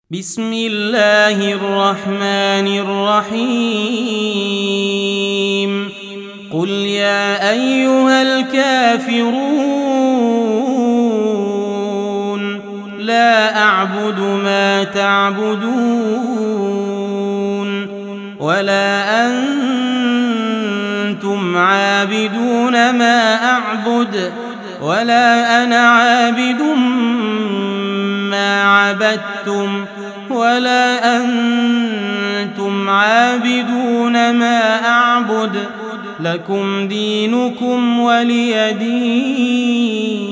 بسم الله الرحمن الرحيم قل يا أيها الكافرون لا أعبد ما تعبدون ولا أنتم عابدون ما أعبد ولا أنا عابد ما عبدتم ولا أنتم عابدون ما أعبد لكم دينكم ولي دين.